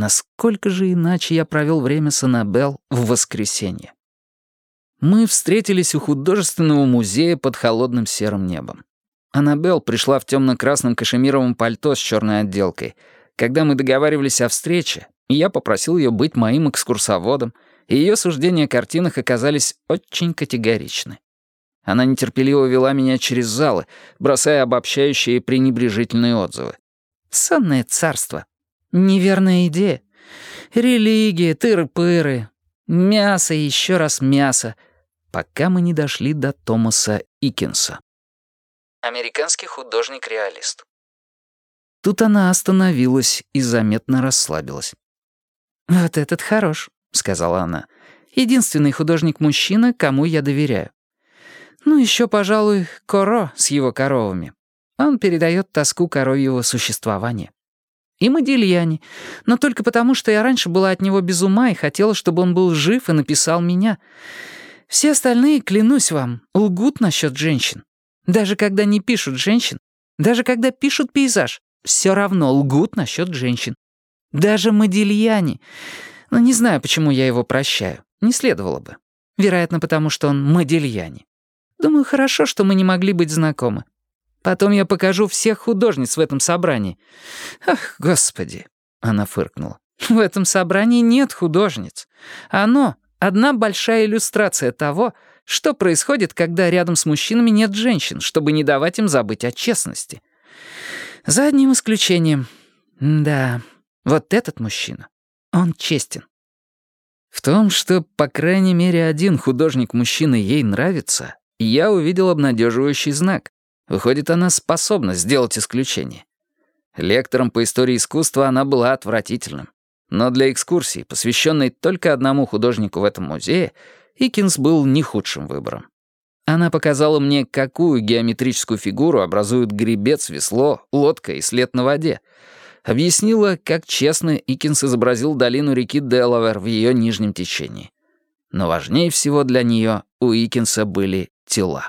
насколько же иначе я провел время с Аннабелл в воскресенье. Мы встретились у художественного музея под холодным серым небом. Аннабелл пришла в темно-красном кашемировом пальто с черной отделкой. Когда мы договаривались о встрече, я попросил ее быть моим экскурсоводом, и ее суждения о картинах оказались очень категоричны. Она нетерпеливо вела меня через залы, бросая обобщающие и пренебрежительные отзывы. «Сонное царство. Неверная идея. Религия, тыры-пыры. Мясо и еще раз мясо». Пока мы не дошли до Томаса Икинса. Американский художник-реалист. Тут она остановилась и заметно расслабилась. «Вот этот хорош», — сказала она. «Единственный художник-мужчина, кому я доверяю. Ну, еще, пожалуй, Коро с его коровами. Он передает тоску коровьего существования. И Модильяни, но только потому, что я раньше была от него без ума и хотела, чтобы он был жив и написал меня. Все остальные, клянусь вам, лгут насчет женщин. Даже когда не пишут женщин, даже когда пишут пейзаж, все равно лгут насчет женщин. Даже Модильяни. Но не знаю, почему я его прощаю. Не следовало бы. Вероятно, потому что он Модильяни. Думаю, хорошо, что мы не могли быть знакомы. Потом я покажу всех художниц в этом собрании. Ах, Господи!» Она фыркнула. «В этом собрании нет художниц. Оно — одна большая иллюстрация того, что происходит, когда рядом с мужчинами нет женщин, чтобы не давать им забыть о честности. За одним исключением. Да, вот этот мужчина, он честен». В том, что, по крайней мере, один художник-мужчина ей нравится, я увидел обнадеживающий знак. Выходит, она способна сделать исключение. Лектором по истории искусства она была отвратительным. Но для экскурсии, посвященной только одному художнику в этом музее, Икинс был не худшим выбором. Она показала мне, какую геометрическую фигуру образуют гребец, весло, лодка и след на воде. Объяснила, как честно Икинс изобразил долину реки Делавэр в ее нижнем течении. Но важнее всего для нее у Икинса были тела.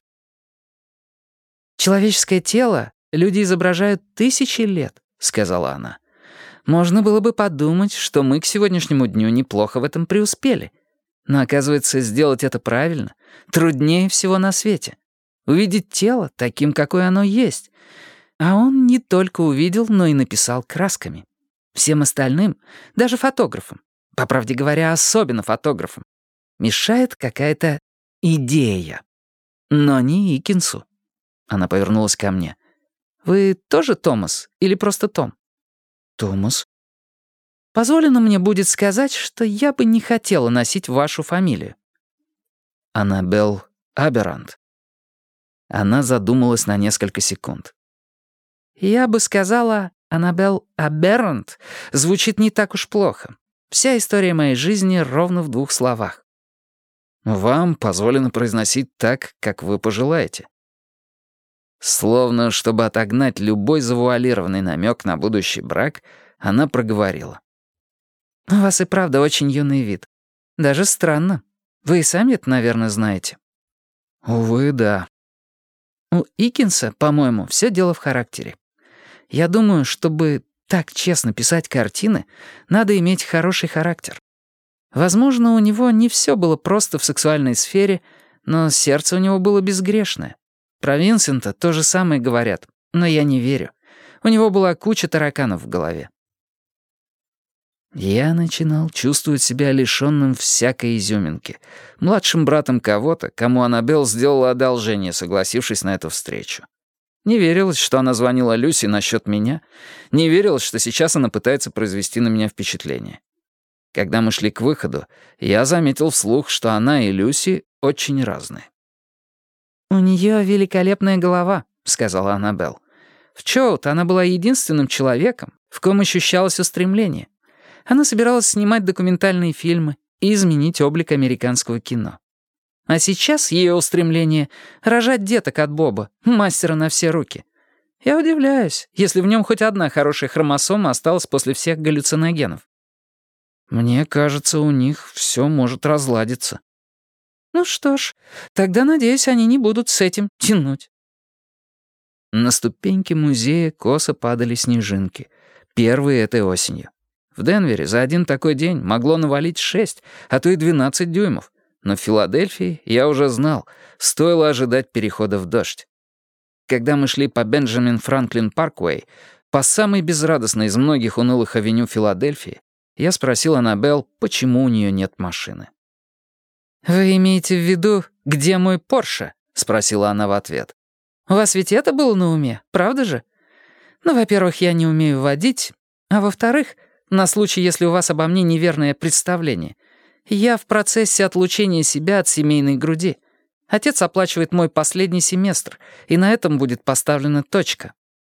«Человеческое тело люди изображают тысячи лет», — сказала она. «Можно было бы подумать, что мы к сегодняшнему дню неплохо в этом преуспели. Но, оказывается, сделать это правильно труднее всего на свете. Увидеть тело таким, какое оно есть. А он не только увидел, но и написал красками. Всем остальным, даже фотографам, по правде говоря, особенно фотографам, мешает какая-то идея. Но не Икинсу». Она повернулась ко мне. «Вы тоже Томас или просто Том?» «Томас». «Позволено мне будет сказать, что я бы не хотела носить вашу фамилию». «Аннабелл Аберрант». Она задумалась на несколько секунд. «Я бы сказала, Аннабелл Аберрант звучит не так уж плохо. Вся история моей жизни ровно в 2 словах». «Вам позволено произносить так, как вы пожелаете». Словно, чтобы отогнать любой завуалированный намек на будущий брак, она проговорила. «У вас и правда очень юный вид. Даже странно. Вы и сами это, наверное, знаете». «Увы, да». «У Икинса, по-моему, все дело в характере. Я думаю, чтобы так честно писать картины, надо иметь хороший характер. Возможно, у него не все было просто в сексуальной сфере, но сердце у него было безгрешное. Про Винсента то же самое говорят, но я не верю. У него была куча тараканов в голове». Я начинал чувствовать себя лишённым всякой изюминки, младшим братом кого-то, кому Аннабелл сделала одолжение, согласившись на эту встречу. Не верилось, что она звонила Люси насчет меня, не верилось, что сейчас она пытается произвести на меня впечатление. Когда мы шли к выходу, я заметил вслух, что она и Люси очень разные. «У нее великолепная голова», — сказала Аннабелл. «В Чоут она была единственным человеком, в ком ощущалось устремление. Она собиралась снимать документальные фильмы и изменить облик американского кино. А сейчас ее устремление — рожать деток от Боба, мастера на все руки. Я удивляюсь, если в нем хоть одна хорошая хромосома осталась после всех галлюциногенов». «Мне кажется, у них все может разладиться». «Ну что ж, тогда, надеюсь, они не будут с этим тянуть». На ступеньки музея косо падали снежинки, первые этой осенью. В Денвере за один такой день могло навалить 6, а то и 12 дюймов. Но в Филадельфии, я уже знал, стоило ожидать перехода в дождь. Когда мы шли по Бенджамин Франклин Парквей, по самой безрадостной из многих унылых авеню Филадельфии, я спросил Аннабелл, почему у нее нет машины. «Вы имеете в виду, где мой Порше?» — спросила она в ответ. «У вас ведь это было на уме, правда же? Ну, во-первых, я не умею водить, а во-вторых, на случай, если у вас обо мне неверное представление, я в процессе отлучения себя от семейной груди. Отец оплачивает мой последний семестр, и на этом будет поставлена точка».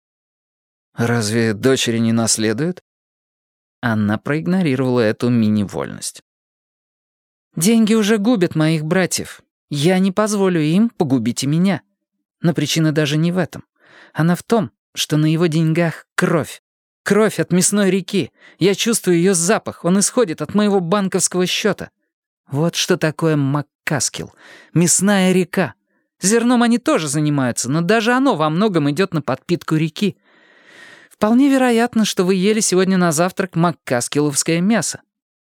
«Разве дочери не наследуют?» Она проигнорировала эту мини-вольность. «Деньги уже губят моих братьев. Я не позволю им погубить и меня. Но причина даже не в этом. Она в том, что на его деньгах кровь. Кровь от мясной реки. Я чувствую ее запах. Он исходит от моего банковского счета. Вот что такое Маккаскил. Мясная река. Зерном они тоже занимаются, но даже оно во многом идет на подпитку реки. Вполне вероятно, что вы ели сегодня на завтрак маккаскиловское мясо.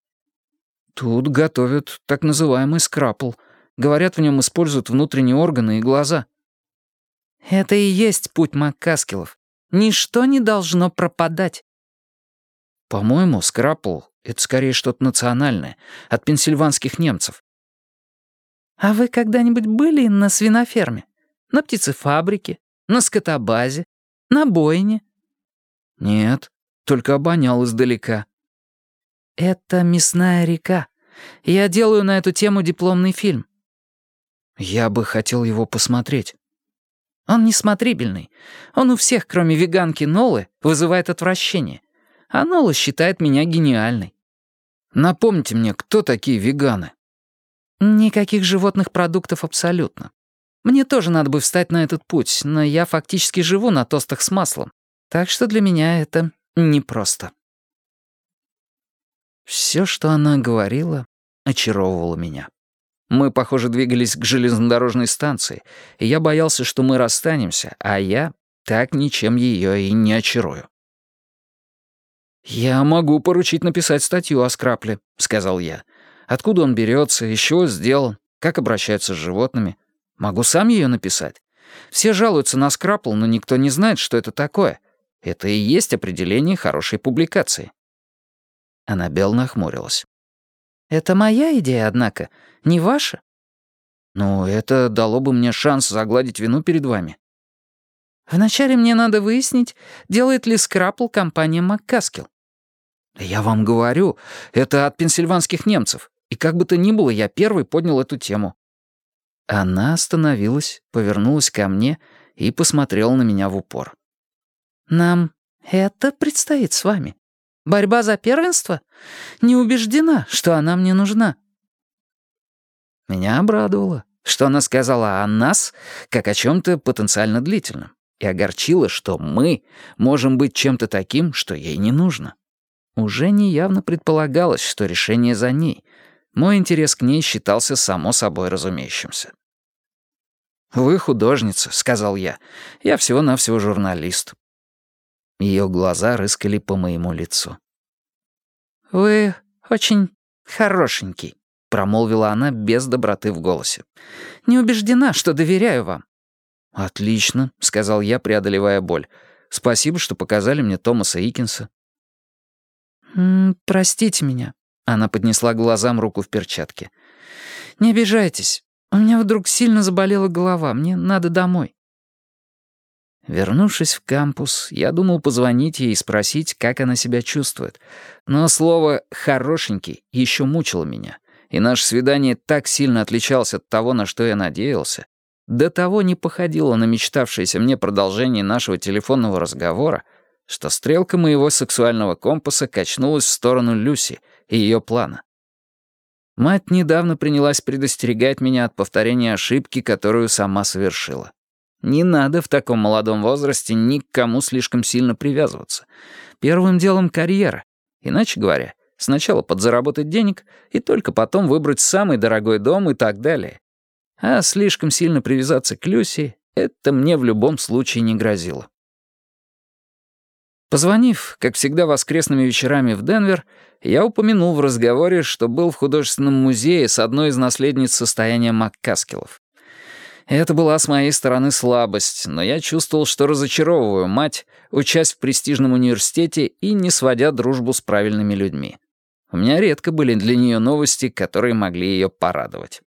Тут готовят так называемый скрапл. Говорят, в нем используют внутренние органы и глаза. Это и есть путь Маккаскилов. Ничто не должно пропадать. По-моему, скрапл — это скорее что-то национальное, от пенсильванских немцев. А вы когда-нибудь были на свиноферме? На птицефабрике? На скотобазе? На бойне? Нет, только обонял издалека. Это мясная река. Я делаю на эту тему дипломный фильм. Я бы хотел его посмотреть. Он несмотрибельный. Он у всех, кроме веганки Нолы, вызывает отвращение. А Нола считает меня гениальной. Напомните мне, кто такие веганы? Никаких животных продуктов абсолютно. Мне тоже надо бы встать на этот путь, но я фактически живу на тостах с маслом. Так что для меня это непросто. Все, что она говорила, очаровывало меня. Мы, похоже, двигались к железнодорожной станции, и я боялся, что мы расстанемся, а я так ничем ее и не очарую. «Я могу поручить написать статью о скрапле», — сказал я. «Откуда он берется, из чего сделан, как обращаются с животными. Могу сам ее написать. Все жалуются на скрапл, но никто не знает, что это такое. Это и есть определение хорошей публикации». Аннабелл нахмурилась. «Это моя идея, однако, не ваша?» «Ну, это дало бы мне шанс загладить вину перед вами». «Вначале мне надо выяснить, делает ли скрапл компания Маккаскил». «Я вам говорю, это от пенсильванских немцев, и как бы то ни было, я первый поднял эту тему». Она остановилась, повернулась ко мне и посмотрела на меня в упор. «Нам это предстоит с вами. Борьба за первенство? Не убеждена, что она мне нужна». Меня обрадовало, что она сказала о нас, как о чем-то потенциально длительном, и огорчило, что мы можем быть чем-то таким, что ей не нужно. Уже неявно предполагалось, что решение за ней. Мой интерес к ней считался само собой разумеющимся. «Вы художница», — сказал я. «Я всего-навсего журналист». Ее глаза рыскали по моему лицу. «Вы очень хорошенький», — промолвила она без доброты в голосе. «Не убеждена, что доверяю вам». «Отлично», — сказал я, преодолевая боль. «Спасибо, что показали мне Томаса Икинса». «Простите меня», — она поднесла к глазам руку в перчатке. «Не обижайтесь. У меня вдруг сильно заболела голова. Мне надо домой». Вернувшись в кампус, я думал позвонить ей и спросить, как она себя чувствует. Но слово «хорошенький» еще мучило меня, и наше свидание так сильно отличалось от того, на что я надеялся, до того не походило на мечтавшееся мне продолжение нашего телефонного разговора, что стрелка моего сексуального компаса качнулась в сторону Люси и ее плана. Мать недавно принялась предостерегать меня от повторения ошибки, которую сама совершила. Не надо в таком молодом возрасте ни к кому слишком сильно привязываться. Первым делом карьера. Иначе говоря, сначала подзаработать денег и только потом выбрать самый дорогой дом и так далее. А слишком сильно привязаться к Люси — это мне в любом случае не грозило. Позвонив, как всегда, воскресными вечерами в Денвер, я упомянул в разговоре, что был в художественном музее с одной из наследниц состояния Маккаскиллов. Это была с моей стороны слабость, но я чувствовал, что разочаровываю мать, учась в престижном университете и не сводя дружбу с правильными людьми. У меня редко были для нее новости, которые могли ее порадовать.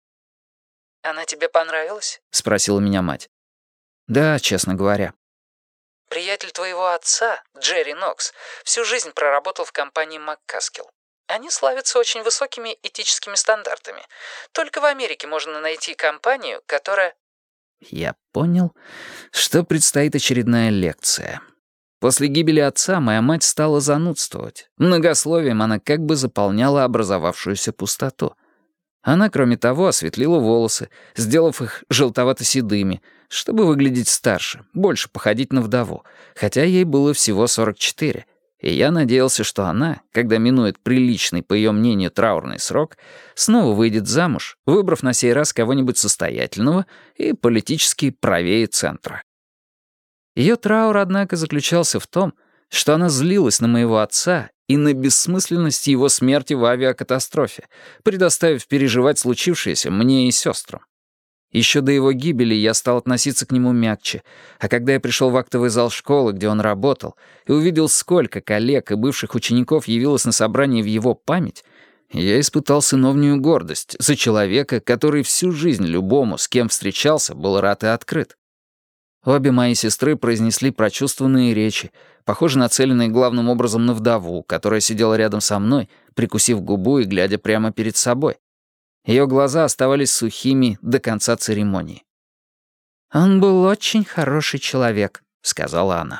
«Она тебе понравилась?» — спросила меня мать. «Да, честно говоря». «Приятель твоего отца, Джерри Нокс, всю жизнь проработал в компании Маккаскилл. Они славятся очень высокими этическими стандартами. Только в Америке можно найти компанию, которая...» Я понял, что предстоит очередная лекция. После гибели отца моя мать стала занудствовать. Многословием она как бы заполняла образовавшуюся пустоту. Она, кроме того, осветлила волосы, сделав их желтовато-седыми, чтобы выглядеть старше, больше походить на вдову, хотя ей было всего 44, и я надеялся, что она, когда минует приличный, по ее мнению, траурный срок, снова выйдет замуж, выбрав на сей раз кого-нибудь состоятельного и политически правее центра. Ее траур, однако, заключался в том, что она злилась на моего отца и на бессмысленность его смерти в авиакатастрофе, предоставив переживать случившееся мне и сестрам. Еще до его гибели я стал относиться к нему мягче, а когда я пришел в актовый зал школы, где он работал, и увидел, сколько коллег и бывших учеников явилось на собрание в его память, я испытал сыновнюю гордость за человека, который всю жизнь любому, с кем встречался, был рад и открыт. Обе мои сестры произнесли прочувствованные речи, похоже, нацеленные главным образом на вдову, которая сидела рядом со мной, прикусив губу и глядя прямо перед собой. Ее глаза оставались сухими до конца церемонии. «Он был очень хороший человек», — сказала она.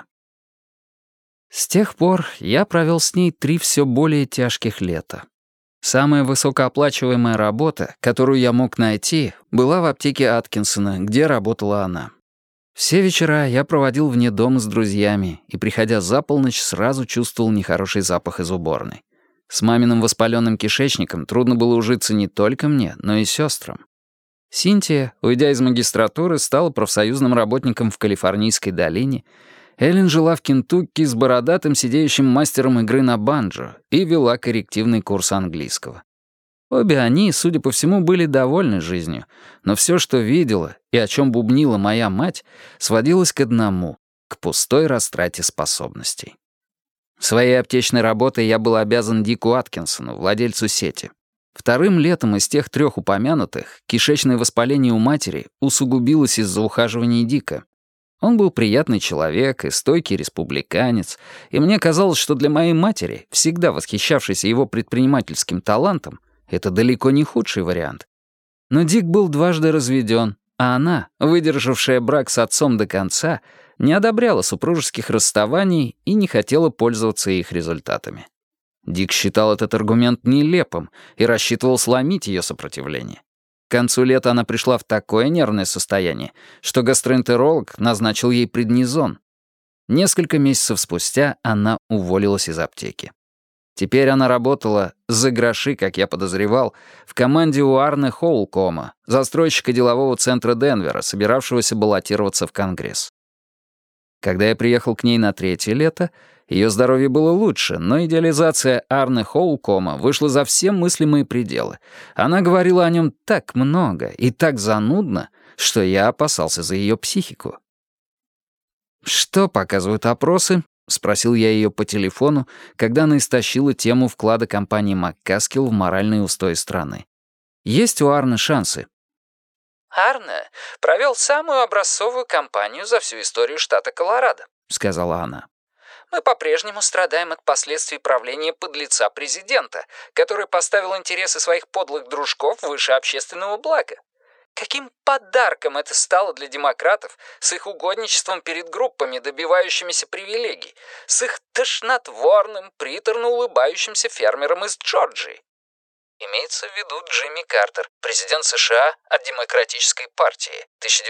С тех пор я провел с ней 3 все более тяжких лета. Самая высокооплачиваемая работа, которую я мог найти, была в аптеке Аткинсона, где работала она. Все вечера я проводил вне дома с друзьями и, приходя за полночь, сразу чувствовал нехороший запах из уборной. С маминым воспаленным кишечником трудно было ужиться не только мне, но и сестрам. Синтия, уйдя из магистратуры, стала профсоюзным работником в Калифорнийской долине. Эллен жила в Кентукки с бородатым сидеющим мастером игры на банджо и вела коррективный курс английского. Обе они, судя по всему, были довольны жизнью, но все, что видела и о чем бубнила моя мать, сводилось к одному — к пустой растрате способностей. Своей аптечной работой я был обязан Дику Аткинсону, владельцу сети. Вторым летом из тех 3 упомянутых кишечное воспаление у матери усугубилось из-за ухаживания Дика. Он был приятный человек и стойкий республиканец, и мне казалось, что для моей матери, всегда восхищавшейся его предпринимательским талантом, это далеко не худший вариант. Но Дик был дважды разведен, а она, выдержавшая брак с отцом до конца, не одобряла супружеских расставаний и не хотела пользоваться их результатами. Дик считал этот аргумент нелепым и рассчитывал сломить ее сопротивление. К концу лета она пришла в такое нервное состояние, что гастроэнтеролог назначил ей преднизон. Несколько месяцев спустя она уволилась из аптеки. Теперь она работала за гроши, как я подозревал, в команде у Арне Хоулкома, застройщика делового центра Денвера, собиравшегося баллотироваться в Конгресс. Когда я приехал к ней на 3-е лето, ее здоровье было лучше, но идеализация Арне Хоулкома вышла за все мыслимые пределы. Она говорила о нем так много и так занудно, что я опасался за ее психику. «Что показывают опросы?» — спросил я ее по телефону, когда она истощила тему вклада компании Маккаскилл в моральные устои страны. «Есть у Арне шансы?» «Арне провел самую образцовую кампанию за всю историю штата Колорадо», — сказала она. «Мы по-прежнему страдаем от последствий правления подлеца президента, который поставил интересы своих подлых дружков выше общественного блага. Каким подарком это стало для демократов с их угодничеством перед группами, добивающимися привилегий, с их тошнотворным, приторно улыбающимся фермером из Джорджии?» Имеется в виду Джимми Картер, президент США от Демократической партии,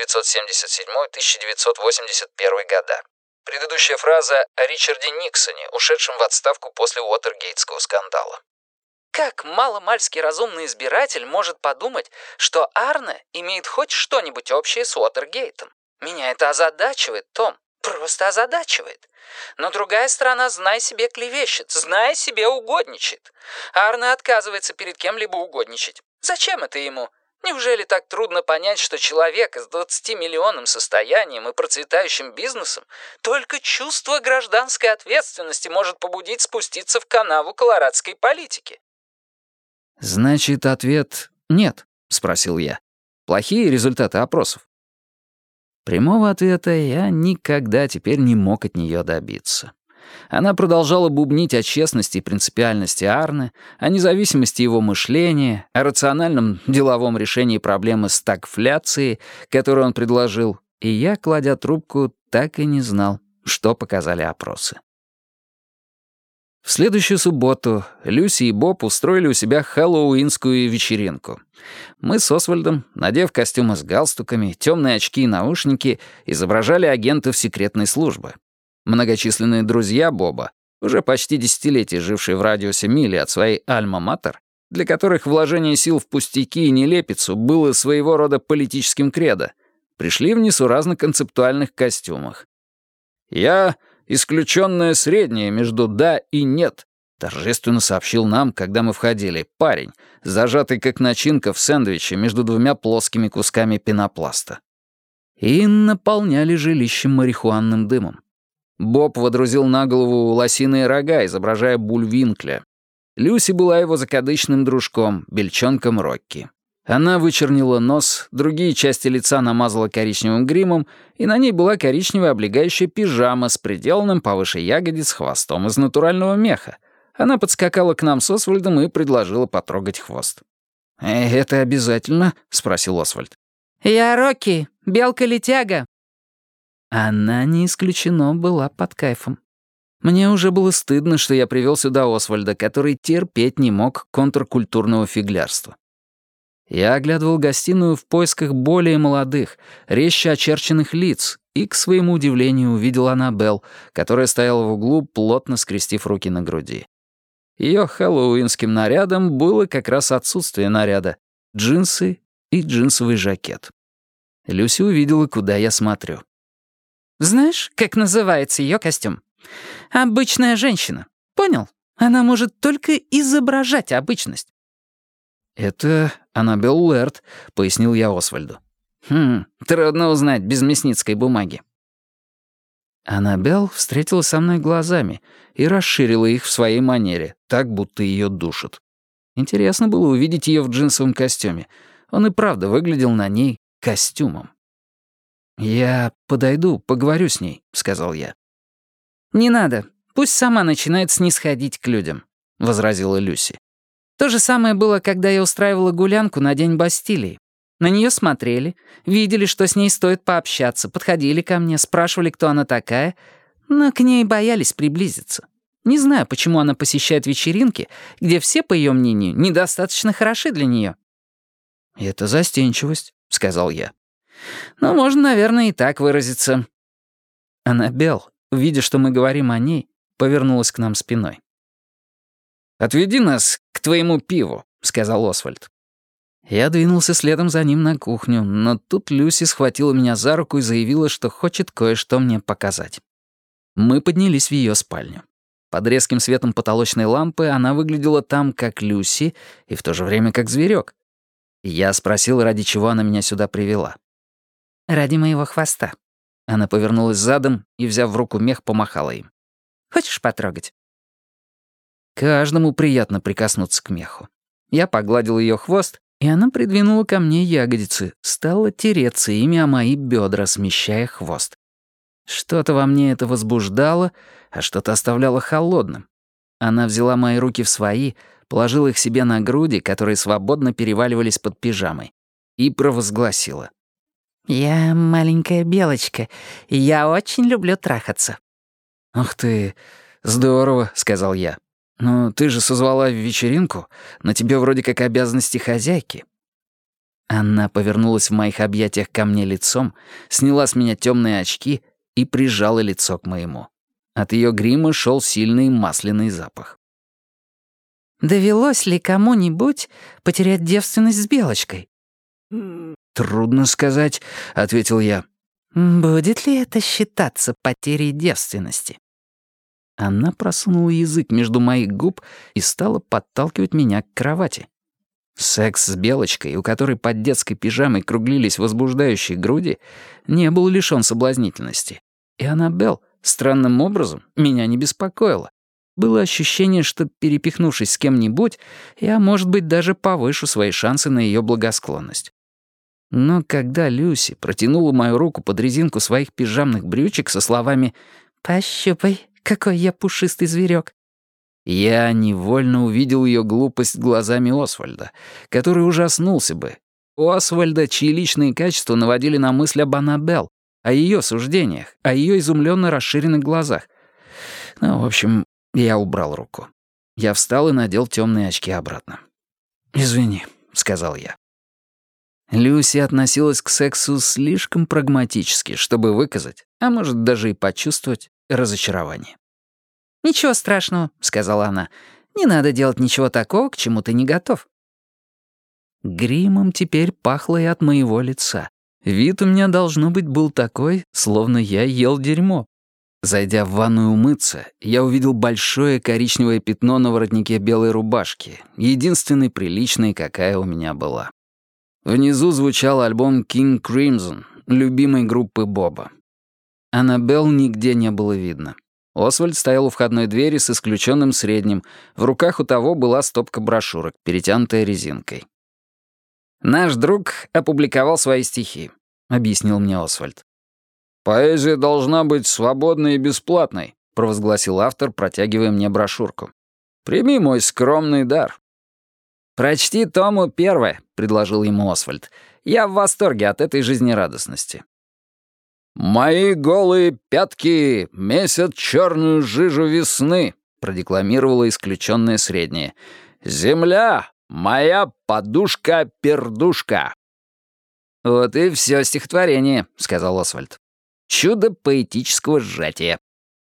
1977-1981 года. Предыдущая фраза о Ричарде Никсоне, ушедшем в отставку после Уотергейтского скандала. Как маломальски разумный избиратель может подумать, что Арне имеет хоть что-нибудь общее с Уотергейтом? Меня это озадачивает, Том. просто озадачивает. Но другая сторона, знай себе, клевещет, знай себе, угодничает. Арне отказывается перед кем-либо угодничать. Зачем это ему? Неужели так трудно понять, что человек с 20-миллионным состоянием и процветающим бизнесом только чувство гражданской ответственности может побудить спуститься в канаву колорадской политики? «Значит, ответ нет?» — спросил я. «Плохие результаты опросов?» Прямого ответа я никогда теперь не мог от нее добиться. Она продолжала бубнить о честности и принципиальности Арне, о независимости его мышления, о рациональном деловом решении проблемы стагфляции, которую он предложил, и я, кладя трубку, так и не знал, что показали опросы. В следующую субботу Люси и Боб устроили у себя хэллоуинскую вечеринку. Мы с Освальдом, надев костюмы с галстуками, темные очки и наушники, изображали агентов секретной службы. Многочисленные друзья Боба, уже почти десятилетие жившие в радиусе мили от своей альма-матер, для которых вложение сил в пустяки и нелепицу было своего рода политическим кредо, пришли в несуразно концептуальных костюмах. «Я — исключенное среднее между «да» и «нет», — торжественно сообщил нам, когда мы входили, парень, зажатый как начинка в сэндвиче между двумя плоскими кусками пенопласта. И наполняли жилище марихуанным дымом. Боб водрузил на голову лосиные рога, изображая Бульвинкля. Люси была его закадычным дружком, бельчонком Рокки. Она вычернила нос, другие части лица намазала коричневым гримом, и на ней была коричневая облегающая пижама с приделанным повыше ягодиц хвостом из натурального меха. Она подскакала к нам с Освальдом и предложила потрогать хвост. «Это обязательно?» — спросил Освальд. «Я Рокки, белка-летяга». Она, не исключено, была под кайфом. Мне уже было стыдно, что я привел сюда Освальда, который терпеть не мог контркультурного фиглярства. Я оглядывал гостиную в поисках более молодых, резче очерченных лиц, и, к своему удивлению, увидел Аннабелл, которая стояла в углу, плотно скрестив руки на груди. Ее хэллоуинским нарядом было как раз отсутствие наряда — джинсы и джинсовый жакет. Люси увидела, куда я смотрю. «Знаешь, как называется ее костюм? Обычная женщина. Понял? Она может только изображать обычность». «Это Аннабелл Уэрт», — пояснил я Освальду. Трудно узнать без мясницкой бумаги». Аннабелл встретилась со мной глазами и расширила их в своей манере, так, будто ее душат. Интересно было увидеть ее в джинсовом костюме. Он и правда выглядел на ней костюмом. «Я подойду, поговорю с ней», — сказал я. «Не надо. Пусть сама начинает снисходить к людям», — возразила Люси. «То же самое было, когда я устраивала гулянку на День Бастилии. На нее смотрели, видели, что с ней стоит пообщаться, подходили ко мне, спрашивали, кто она такая, но к ней боялись приблизиться. Не знаю, почему она посещает вечеринки, где все, по ее мнению, недостаточно хороши для нее». «Это застенчивость», — сказал я. «Ну, можно, наверное, и так выразиться». Аннабелл, видя, что мы говорим о ней, повернулась к нам спиной. «Отведи нас к твоему пиву», — сказал Освальд. Я двинулся следом за ним на кухню, но тут Люси схватила меня за руку и заявила, что хочет кое-что мне показать. Мы поднялись в ее спальню. Под резким светом потолочной лампы она выглядела там как Люси и в то же время как зверек. Я спросил, ради чего она меня сюда привела. «Ради моего хвоста». Она повернулась задом и, взяв в руку мех, помахала им. «Хочешь потрогать?» Каждому приятно прикоснуться к меху. Я погладил ее хвост, и она придвинула ко мне ягодицы, стала тереться ими о мои бедра, смещая хвост. Что-то во мне это возбуждало, а что-то оставляло холодным. Она взяла мои руки в свои, положила их себе на груди, которые свободно переваливались под пижамой, и провозгласила. «Я маленькая белочка, и я очень люблю трахаться». «Ух ты, здорово», — сказал я. «Ну, ты же созвала вечеринку, на тебе вроде как обязанности хозяйки». Она повернулась в моих объятиях ко мне лицом, сняла с меня темные очки и прижала лицо к моему. От ее грима шел сильный масляный запах. «Довелось ли кому-нибудь потерять девственность с белочкой?» «Трудно сказать», — ответил я. «Будет ли это считаться потерей девственности?» Она просунула язык между моих губ и стала подталкивать меня к кровати. Секс с Белочкой, у которой под детской пижамой круглились возбуждающие груди, не был лишён соблазнительности. И Аннабелл, странным образом, меня не беспокоила. Было ощущение, что, перепихнувшись с кем-нибудь, я, может быть, даже повышу свои шансы на её благосклонность. Но когда Люси протянула мою руку под резинку своих пижамных брючек со словами «Пощупай, какой я пушистый зверёк», я невольно увидел ее глупость глазами Освальда, который ужаснулся бы. У Освальда, чьи личные качества наводили на мысль об Аннабелл, о ее суждениях, о ее изумленно расширенных глазах. Ну, в общем, я убрал руку. Я встал и надел темные очки обратно. «Извини», — сказал я. Люси относилась к сексу слишком прагматически, чтобы выказать, а может даже и почувствовать, разочарование. «Ничего страшного», — сказала она. «Не надо делать ничего такого, к чему ты не готов». Гримом теперь пахло и от моего лица. Вид у меня, должно быть, был такой, словно я ел дерьмо. Зайдя в ванную умыться, я увидел большое коричневое пятно на воротнике белой рубашки, единственной приличной, какая у меня была. Внизу звучал альбом King Crimson, любимой группы Боба. Аннабелл нигде не было видно. Освальд стоял у входной двери с исключенным средним. В руках у того была стопка брошюрок, перетянутая резинкой. «Наш друг опубликовал свои стихи», — объяснил мне Освальд. «Поэзия должна быть свободной и бесплатной», — провозгласил автор, протягивая мне брошюрку. «Прими мой скромный дар». «Прочти тому первое», — предложил ему Освальд. «Я в восторге от этой жизнерадостности». «Мои голые пятки месят черную жижу весны», — продекламировала исключенное среднее. «Земля — моя подушка-пердушка». «Вот и все стихотворение», — сказал Освальд. «Чудо поэтического сжатия».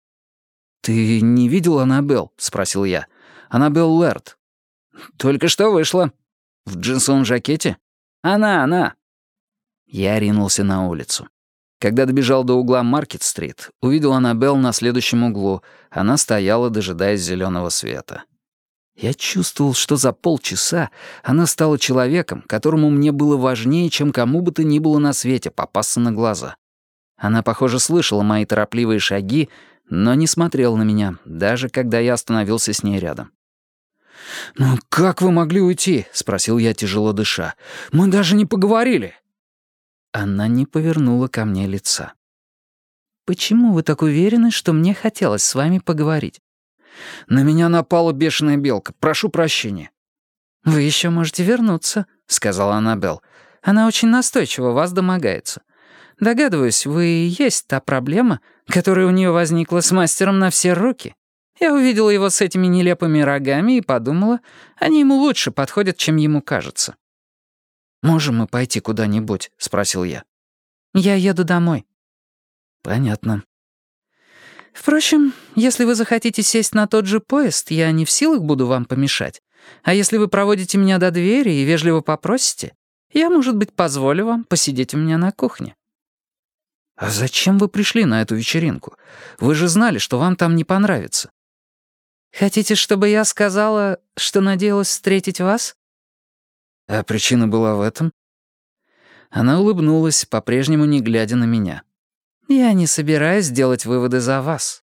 «Ты не видел Аннабелл?» — спросил я. «Аннабелл Лэрд». «Только что вышла». «В джинсовом жакете?» «Она». Я ринулся на улицу. Когда добежал до угла Маркет-стрит, увидел Аннабелл на следующем углу. Она стояла, дожидаясь зеленого света. Я чувствовал, что за полчаса она стала человеком, которому мне было важнее, чем кому бы то ни было на свете попасться на глаза. Она, похоже, слышала мои торопливые шаги, но не смотрела на меня, даже когда я остановился с ней рядом. «Ну как вы могли уйти?» — спросил я, тяжело дыша. «Мы даже не поговорили». Она не повернула ко мне лица. «Почему вы так уверены, что мне хотелось с вами поговорить?» «На меня напала бешеная белка. Прошу прощения». «Вы еще можете вернуться», — сказала Аннабелл. «Она очень настойчиво вас домогается. Догадываюсь, вы и есть та проблема, которая у нее возникла с мастером на все руки. Я увидела его с этими нелепыми рогами и подумала, они ему лучше подходят, чем ему кажется». «Можем мы пойти куда-нибудь?» — спросил я. «Я еду домой». «Понятно». «Впрочем, если вы захотите сесть на тот же поезд, я не в силах буду вам помешать. А если вы проводите меня до двери и вежливо попросите, я, может быть, позволю вам посидеть у меня на кухне». «А зачем вы пришли на эту вечеринку? Вы же знали, что вам там не понравится». «Хотите, чтобы я сказала, что надеялась встретить вас?» «А причина была в этом?» Она улыбнулась, по-прежнему не глядя на меня. «Я не собираюсь делать выводы за вас».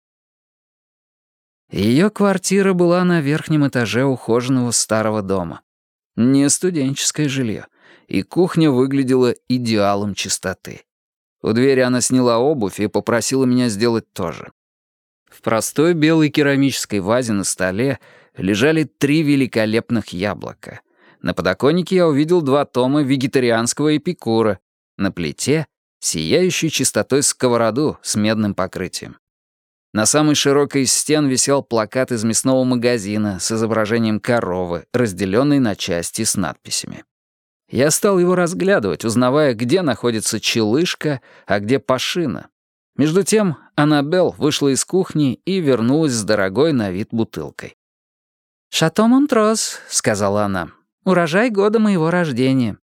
Ее квартира была на верхнем этаже ухоженного старого дома. Не студенческое жилье, и кухня выглядела идеалом чистоты. У двери она сняла обувь и попросила меня сделать то же. В простой белой керамической вазе на столе лежали 3 великолепных яблока. На подоконнике я увидел 2 тома вегетарианского эпикура. На плите — сияющую чистотой сковороду с медным покрытием. На самой широкой из стен висел плакат из мясного магазина с изображением коровы, разделенной на части с надписями. Я стал его разглядывать, узнавая, где находится челышка, а где пашина. Между тем Аннабелл вышла из кухни и вернулась с дорогой на вид бутылкой. «Шато Монтроз», — сказала она, — «урожай года моего рождения.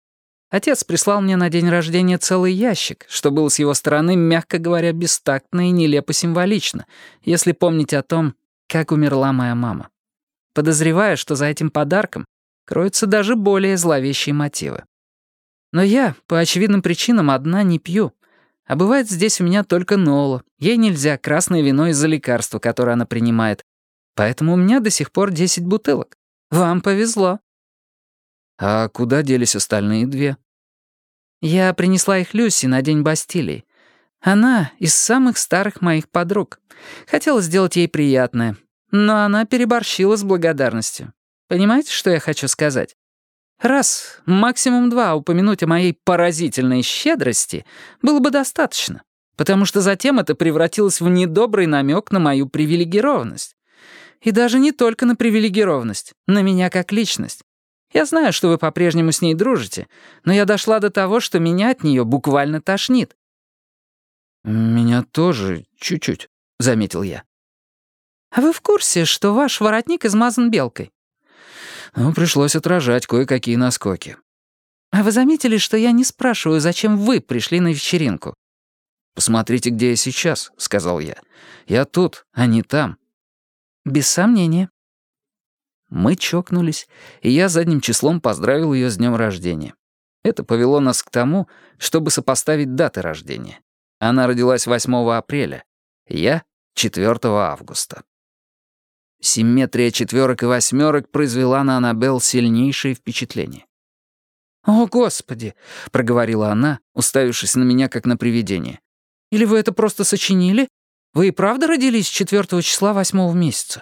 Отец прислал мне на день рождения целый ящик, что было с его стороны, мягко говоря, бестактно и нелепо символично, если помнить о том, как умерла моя мама. Подозреваю, что за этим подарком кроются даже более зловещие мотивы. Но я, по очевидным причинам, одна не пью. А бывает здесь у меня только Нола. Ей нельзя красное вино из-за лекарства, которое она принимает. Поэтому у меня до сих пор 10 бутылок. Вам повезло. А куда делись остальные 2? Я принесла их Люси на День Бастилии. Она из самых старых моих подруг. Хотела сделать ей приятное. Но она переборщила с благодарностью. Понимаете, что я хочу сказать? Раз, максимум 2 упомянуть о моей поразительной щедрости было бы достаточно, потому что затем это превратилось в недобрый намек на мою привилегированность. И даже не только на привилегированность, на меня как личность. Я знаю, что вы по-прежнему с ней дружите, но я дошла до того, что меня от нее буквально тошнит. «Меня тоже чуть-чуть», — заметил я. «А вы в курсе, что ваш воротник измазан белкой?» Ну, пришлось отражать кое-какие наскоки. «А вы заметили, что я не спрашиваю, зачем вы пришли на вечеринку?» «Посмотрите, где я сейчас», — сказал я. «Я тут, а не там». «Без сомнения». Мы чокнулись, и я задним числом поздравил ее с днем рождения. Это повело нас к тому, чтобы сопоставить даты рождения. Она родилась 8 апреля, я — 4 августа. Симметрия четверок и восьмерок произвела на Аннабелл сильнейшее впечатление. «О, Господи!» — проговорила она, уставившись на меня как на привидение. «Или вы это просто сочинили? Вы и правда родились 4 числа 8 месяца?»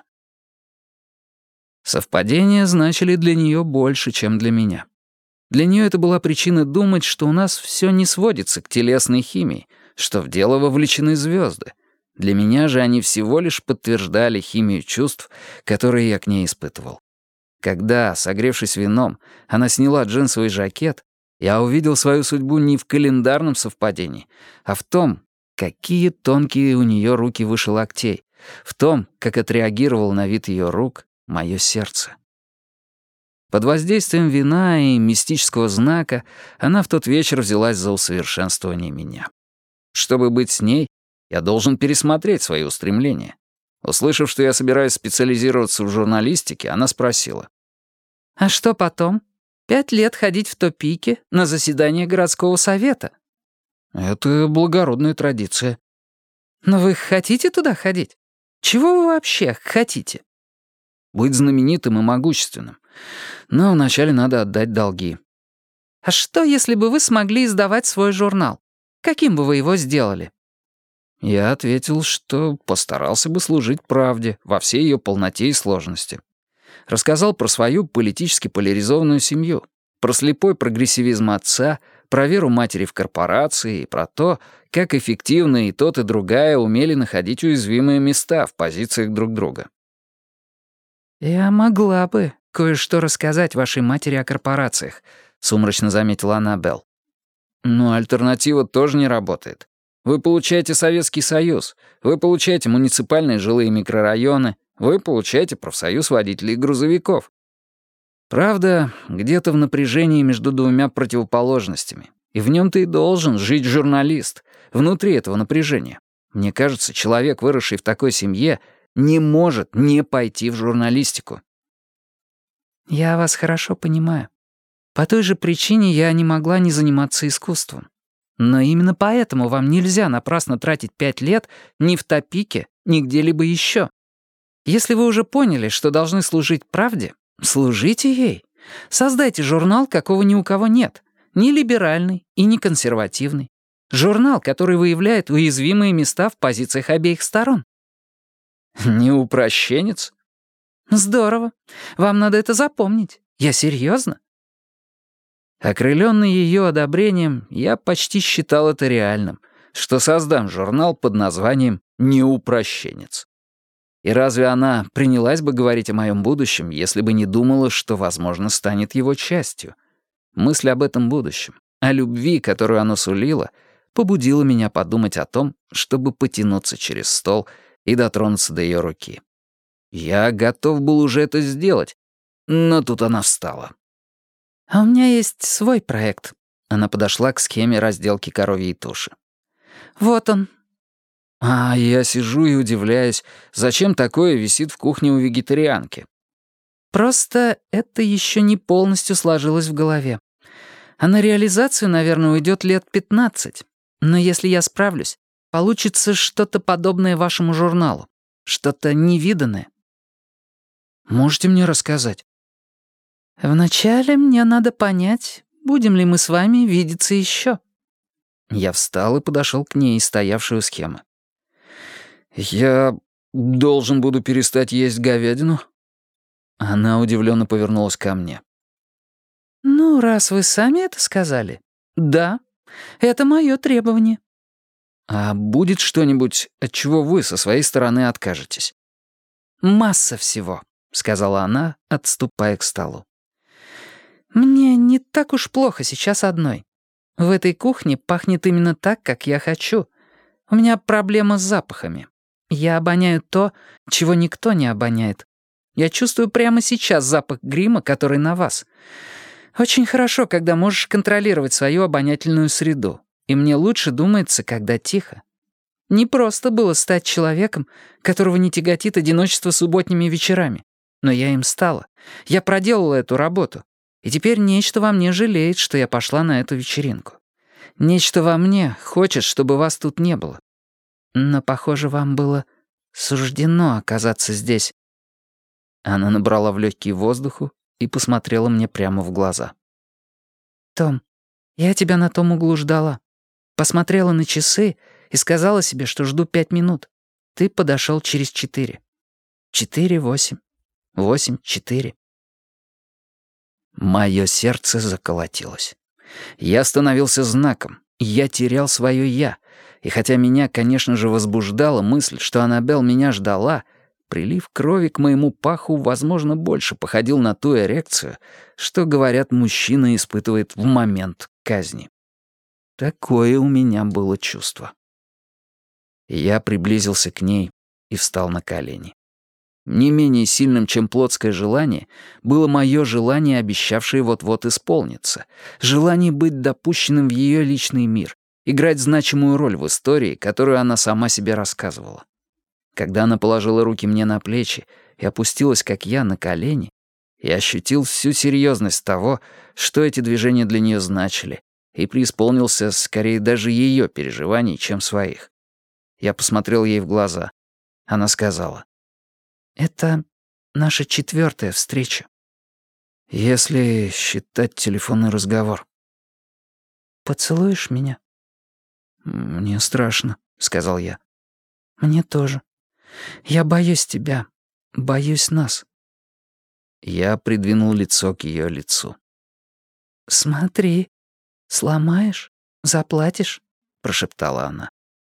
Совпадения значили для нее больше, чем для меня. Для нее это была причина думать, что у нас все не сводится к телесной химии, что в дело вовлечены звезды. Для меня же они всего лишь подтверждали химию чувств, которые я к ней испытывал. Когда, согревшись вином, она сняла джинсовый жакет, я увидел свою судьбу не в календарном совпадении, а в том, какие тонкие у нее руки выше локтей, в том, как отреагировало на вид ее рук мое сердце. Под воздействием вина и мистического знака она в тот вечер взялась за усовершенствование меня. Чтобы быть с ней, я должен пересмотреть свои устремления. Услышав, что я собираюсь специализироваться в журналистике, она спросила. «А что потом? 5 лет ходить в Топике на заседание городского совета?» «Это благородная традиция». «Но вы хотите туда ходить? Чего вы вообще хотите?» «Быть знаменитым и могущественным. Но вначале надо отдать долги». «А что, если бы вы смогли издавать свой журнал? Каким бы вы его сделали?» Я ответил, что постарался бы служить правде во всей ее полноте и сложности. Рассказал про свою политически поляризованную семью, про слепой прогрессивизм отца, про веру матери в корпорации и про то, как эффективно и тот, и другая умели находить уязвимые места в позициях друг друга. «Я могла бы кое-что рассказать вашей матери о корпорациях», — сумрачно заметила Аннабелл. «Но альтернатива тоже не работает. Вы получаете Советский Союз, вы получаете муниципальные жилые микрорайоны, вы получаете профсоюз водителей грузовиков. Правда, где-то в напряжении между двумя противоположностями. И в нем-то и должен жить журналист, внутри этого напряжения. Мне кажется, человек, выросший в такой семье, не может не пойти в журналистику». «Я вас хорошо понимаю. По той же причине я не могла не заниматься искусством. Но именно поэтому вам нельзя напрасно тратить 5 лет ни в Топике, ни где-либо еще. Если вы уже поняли, что должны служить правде, служите ей. Создайте журнал, какого ни у кого нет. Ни либеральный и ни консервативный. Журнал, который выявляет уязвимые места в позициях обеих сторон». «Не упрощенец?» «Здорово. Вам надо это запомнить. Я серьезно. Окрылённый ее одобрением, я почти считал это реальным, что создам журнал под названием «Неупрощенец». И разве она принялась бы говорить о моем будущем, если бы не думала, что, возможно, станет его частью? Мысль об этом будущем, о любви, которую оно сулило, побудила меня подумать о том, чтобы потянуться через стол и дотронуться до ее руки. Я готов был уже это сделать, но тут она встала. «А у меня есть свой проект. Она подошла к схеме разделки коровьей туши. «Вот он». А я сижу и удивляюсь, зачем такое висит в кухне у вегетарианки. «Просто это еще не полностью сложилось в голове. А на реализацию, наверное, уйдет лет 15. Но если я справлюсь, получится что-то подобное вашему журналу. Что-то невиданное». Можете мне рассказать? «Вначале мне надо понять, будем ли мы с вами видеться еще». Я встал и подошел к ней, стоявшей у схемы. «Я должен буду перестать есть говядину?» Она удивленно повернулась ко мне. «Ну, раз вы сами это сказали, да, это мое требование». «А будет что-нибудь, от чего вы со своей стороны откажетесь?» «Масса всего», — сказала она, отступая к столу. «Мне не так уж плохо сейчас одной. В этой кухне пахнет именно так, как я хочу. У меня проблема с запахами. Я обоняю то, чего никто не обоняет. Я чувствую прямо сейчас запах грима, который на вас. Очень хорошо, когда можешь контролировать свою обонятельную среду. И мне лучше думается, когда тихо. Не просто было стать человеком, которого не тяготит одиночество субботними вечерами. Но я им стала. Я проделала эту работу. И теперь нечто во мне жалеет, что я пошла на эту вечеринку. Нечто во мне хочет, чтобы вас тут не было. Но, похоже, вам было суждено оказаться здесь». Она набрала в легкие воздуху и посмотрела мне прямо в глаза. «Том, я тебя на том углу ждала. Посмотрела на часы и сказала себе, что жду 5 минут. Ты подошел через 4. 4, 8. 8, 4». Мое сердце заколотилось. Я становился знаком, я терял свое «я». И хотя меня, конечно же, возбуждала мысль, что Аннабелл меня ждала, прилив крови к моему паху, возможно, больше походил на ту эрекцию, что, говорят, мужчина испытывает в момент казни. Такое у меня было чувство. Я приблизился к ней и встал на колени. Не менее сильным, чем плотское желание, было мое желание, обещавшее вот-вот исполниться, желание быть допущенным в ее личный мир, играть значимую роль в истории, которую она сама себе рассказывала. Когда она положила руки мне на плечи и опустилась, как я, на колени, я ощутил всю серьезность того, что эти движения для нее значили, и преисполнился скорее даже ее переживаний, чем своих. Я посмотрел ей в глаза. Она сказала: «Это наша 4-я встреча». «Если считать телефонный разговор». «Поцелуешь меня?» «Мне страшно», — сказал я. «Мне тоже. Я боюсь тебя. Боюсь нас». Я придвинул лицо к ее лицу. «Смотри, сломаешь, заплатишь», — прошептала она.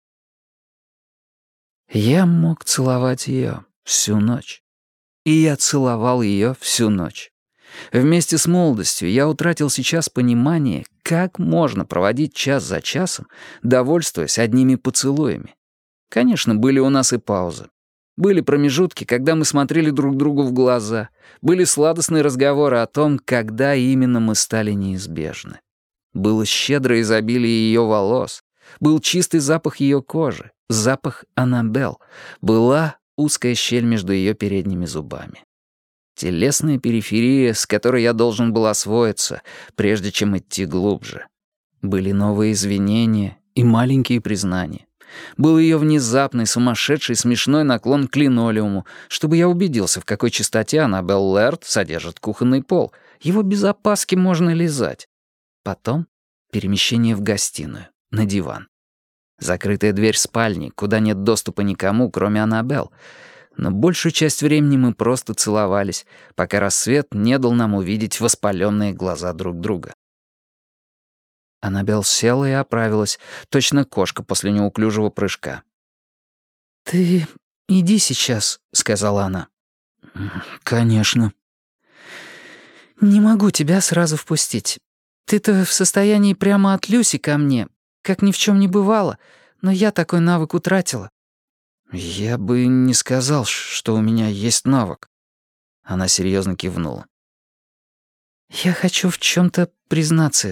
Я мог целовать ее всю ночь. И я целовал ее всю ночь. Вместе с молодостью я утратил сейчас понимание, как можно проводить час за часом, довольствуясь одними поцелуями. Конечно, были у нас и паузы. Были промежутки, когда мы смотрели друг другу в глаза. Были сладостные разговоры о том, когда именно мы стали неизбежны. Было щедрое изобилие ее волос. Был чистый запах ее кожи, запах Аннабелл. Была узкая щель между ее передними зубами. Телесная периферия, с которой я должен был освоиться, прежде чем идти глубже. Были новые извинения и маленькие признания. Был ее внезапный, сумасшедший, смешной наклон к линолеуму, чтобы я убедился, в какой чистоте Аннабелл Лэрд содержит кухонный пол. Его без опаски можно лизать. Потом перемещение в гостиную, на диван. Закрытая дверь спальни, куда нет доступа никому, кроме Аннабелл. Но большую часть времени мы просто целовались, пока рассвет не дал нам увидеть воспаленные глаза друг друга. Аннабелл села и оправилась, точно кошка после неуклюжего прыжка. «Ты иди сейчас», — сказала она. «Конечно». «Не могу тебя сразу впустить. Ты-то в состоянии прямо от Люси ко мне, как ни в чем не бывало, но я такой навык утратила». «Я бы не сказал, что у меня есть навык». Она серьезно кивнула. «Я хочу в чем-то признаться.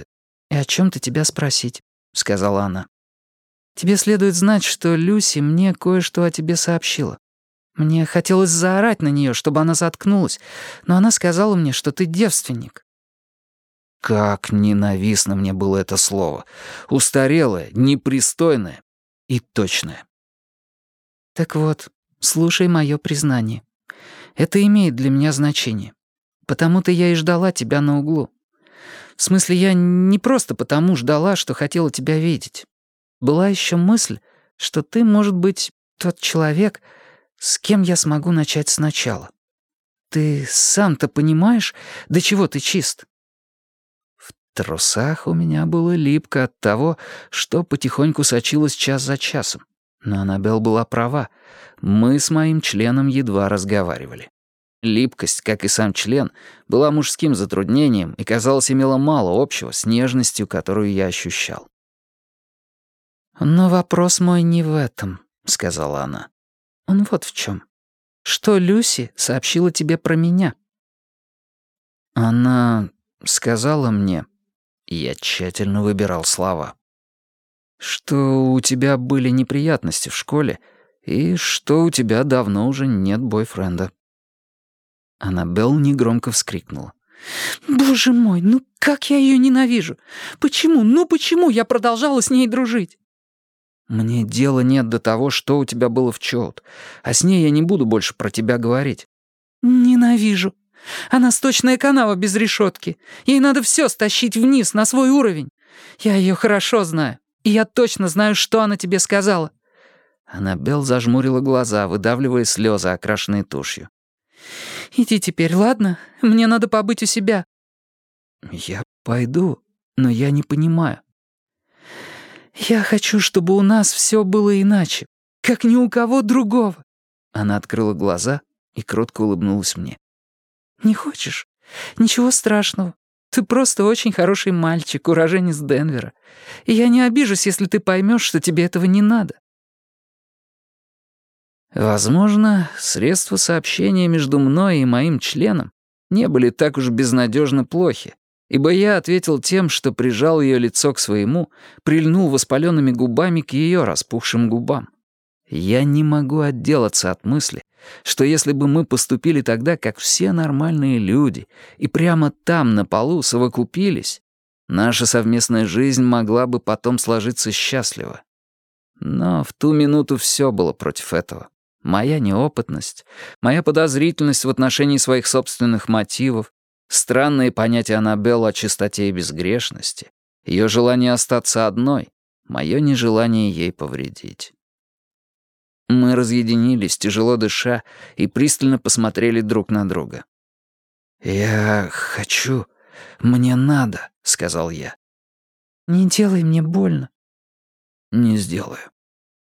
«И о чем-то тебя спросить», — сказала она. «Тебе следует знать, что Люси мне кое-что о тебе сообщила. Мне хотелось заорать на нее, чтобы она заткнулась, но она сказала мне, что ты девственник». Как ненавистно мне было это слово. Устарелое, непристойное и точное. «Так вот, слушай мое признание. Это имеет для меня значение. Потому-то я и ждала тебя на углу. В смысле, я не просто потому ждала, что хотела тебя видеть. Была еще мысль, что ты, может быть, тот человек, с кем я смогу начать сначала. Ты сам-то понимаешь, до чего ты чист?» В трусах у меня было липко от того, что потихоньку сочилось час за часом. Но Аннабелл была права. Мы с моим членом едва разговаривали. Липкость, как и сам член, была мужским затруднением и, казалось, имела мало общего с нежностью, которую я ощущал. «Но вопрос мой не в этом», — сказала она. «Он вот в чем. Что Люси сообщила тебе про меня?» «Она сказала мне...» Я тщательно выбирал слова. «Что у тебя были неприятности в школе и что у тебя давно уже нет бойфренда». Аннабелл негромко вскрикнула. «Боже мой, ну как я ее ненавижу! Почему я продолжала с ней дружить?» «Мне дела нет до того, что у тебя было в Чоут, а с ней я не буду больше про тебя говорить». «Ненавижу. Она сточная канава без решетки. Ей надо все стащить вниз, на свой уровень. Я ее хорошо знаю, и я точно знаю, что она тебе сказала». Аннабелл зажмурила глаза, выдавливая слезы, окрашенные тушью. «Иди теперь, ладно? Мне надо побыть у себя». «Я пойду, но я не понимаю». «Я хочу, чтобы у нас все было иначе, как ни у кого другого». Она открыла глаза и кротко улыбнулась мне. «Не хочешь? Ничего страшного. Ты просто очень хороший мальчик, уроженец Денвера. И я не обижусь, если ты поймешь, что тебе этого не надо». Возможно, средства сообщения между мной и моим членом не были так уж безнадежно плохи, ибо я ответил тем, что прижал ее лицо к своему, прильнул воспаленными губами к ее распухшим губам. Я не могу отделаться от мысли, что если бы мы поступили тогда, как все нормальные люди, и прямо там, на полу, совокупились, наша совместная жизнь могла бы потом сложиться счастливо. Но в ту минуту все было против этого. Моя неопытность, моя подозрительность в отношении своих собственных мотивов, странные понятия Аннабелл о чистоте и безгрешности, ее желание остаться одной, мое нежелание ей повредить. Мы разъединились, тяжело дыша, и пристально посмотрели друг на друга. «Я хочу, мне надо», — сказал я. «Не делай мне больно». «Не сделаю».